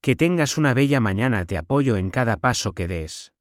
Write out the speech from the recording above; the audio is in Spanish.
Que tengas una bella mañana, te apoyo en cada paso que des.